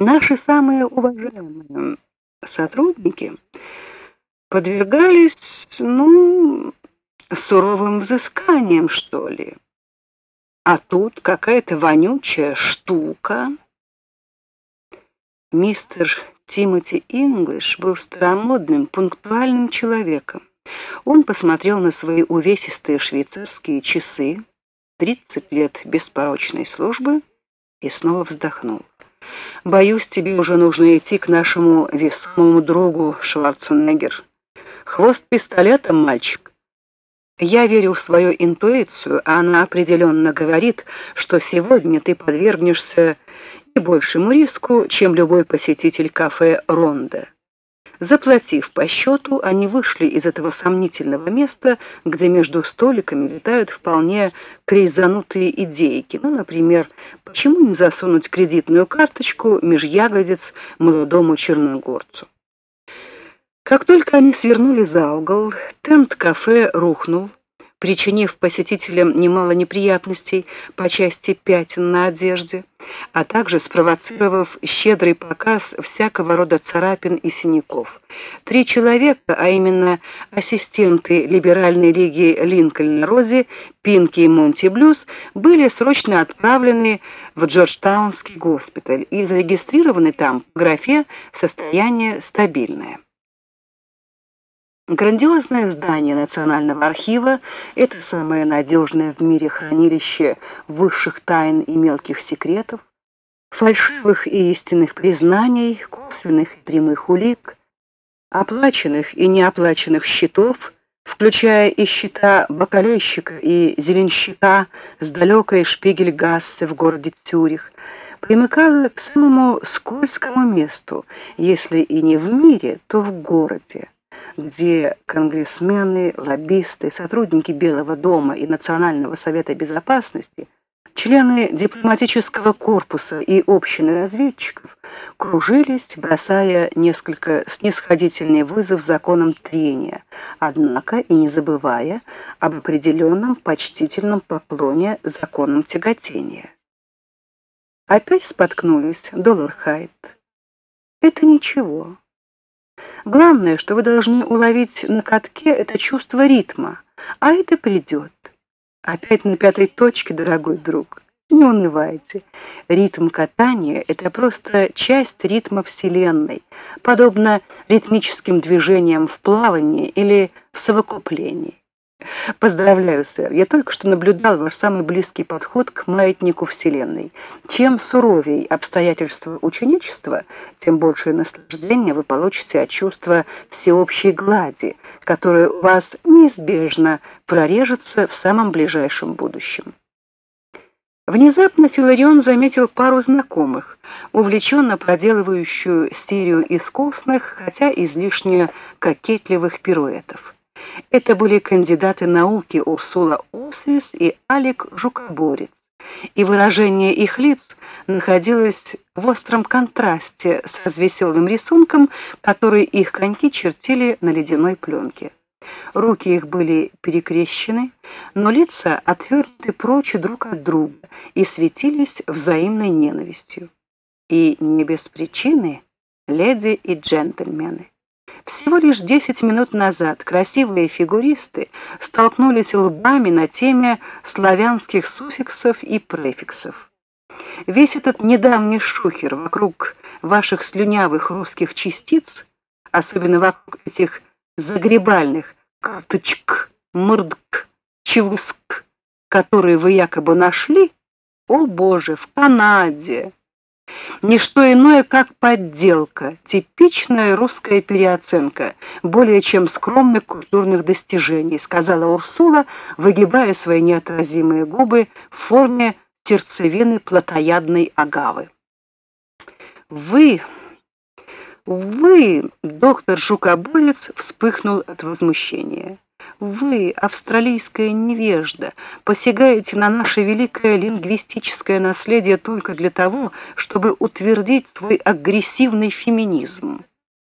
Наши самые уважаемые сотрудники подвергались, суровым взысканиям, что ли. А тут какая-то вонючая штука. Мистер Тимоти Инглиш был старомодным, пунктуальным человеком. Он посмотрел на свои увесистые швейцарские часы, 30 лет беспорочной службы, и снова вздохнул. «Боюсь, тебе уже нужно идти к нашему весомому другу Шварценеггер. Хвост пистолетом, мальчик. Я верю в свою интуицию, а она определенно говорит, что сегодня ты подвергнешься не большему риску, чем любой посетитель кафе «Ронда». Заплатив по счету, они вышли из этого сомнительного места, где между столиками летают вполне крейзанутые идейки. Например, почему не засунуть кредитную карточку меж ягодиц молодому черногорцу? Как только они свернули за угол, тент кафе рухнул, причинив посетителям немало неприятностей по части пятен на одежде, а также спровоцировав щедрый показ всякого рода царапин и синяков. 3 человека, а именно ассистенты либеральной лиги Линкольн Рози, Пинки и Монти Блюз, были срочно отправлены в Джорджтаунский госпиталь и зарегистрированы там в графе «Состояние стабильное». Грандиозное здание Национального архива, это самое надежное в мире хранилище высших тайн и мелких секретов, фальшивых и истинных признаний, косвенных и прямых улик, оплаченных и неоплаченных счетов, включая и счета бакалейщика и зеленщика с далекой Шпигельгассе в городе Цюрих, примыкало к самому скользкому месту, если и не в мире, то в городе, где конгрессмены, лоббисты, сотрудники Белого дома и Национального совета безопасности, члены дипломатического корпуса и общины разведчиков кружились, бросая несколько снисходительный вызов законам трения, однако и не забывая об определенном почтительном поклоне законам тяготения. Опять споткнулись, Доллархайт. Это ничего. Главное, что вы должны уловить на катке это чувство ритма, а это придет. Опять на 5-й точке, дорогой друг. Не унывайте. Ритм катания — это просто часть ритма Вселенной, подобно ритмическим движениям в плавании или в совокуплении. Поздравляю, сэр. Я только что наблюдал ваш самый близкий подход к маятнику Вселенной. Чем суровее обстоятельства ученичества, тем большее наслаждение вы получите от чувства всеобщей глади, которое у вас неизбежно прорежется в самом ближайшем будущем. Внезапно Филарион заметил пару знакомых, увлеченно проделывающую серию искусных, хотя излишне кокетливых пируэтов. Это были кандидаты науки Урсула Освис и Алек Жукоборец, и выражение их лиц находилось в остром контрасте с развеселым рисунком, который их коньки чертили на ледяной пленке. Руки их были перекрещены, но лица отвернуты прочь друг от друга и светились взаимной ненавистью. И не без причины, леди и джентльмены. Всего лишь 10 минут назад красивые фигуристы столкнулись лбами на теме славянских суффиксов и префиксов. Весь этот недавний шухер вокруг ваших слюнявых русских частиц, особенно вокруг этих загребальных карточек, мырдк, чевуск, которые вы якобы нашли, о боже, в Канаде. Не что иное, как подделка, типичная русская переоценка более чем скромных культурных достижений, сказала Урсула, выгибая свои неотразимые губы в форме сердцевины плотоядной агавы. Вы, доктор Жукоборец вспыхнул от возмущения. Вы, австралийская невежда, посягаете на наше великое лингвистическое наследие только для того, чтобы утвердить свой агрессивный феминизм.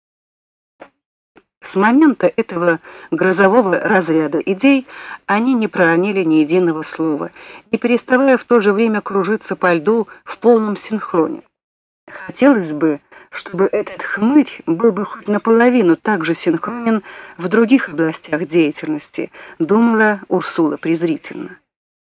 С момента этого грозового разряда идей они не проронили ни единого слова, не переставая в то же время кружиться по льду в полном синхроне. Хотелось бы, чтобы этот хмырь был бы хоть наполовину так же синхронен в других областях деятельности, думала Урсула презрительно.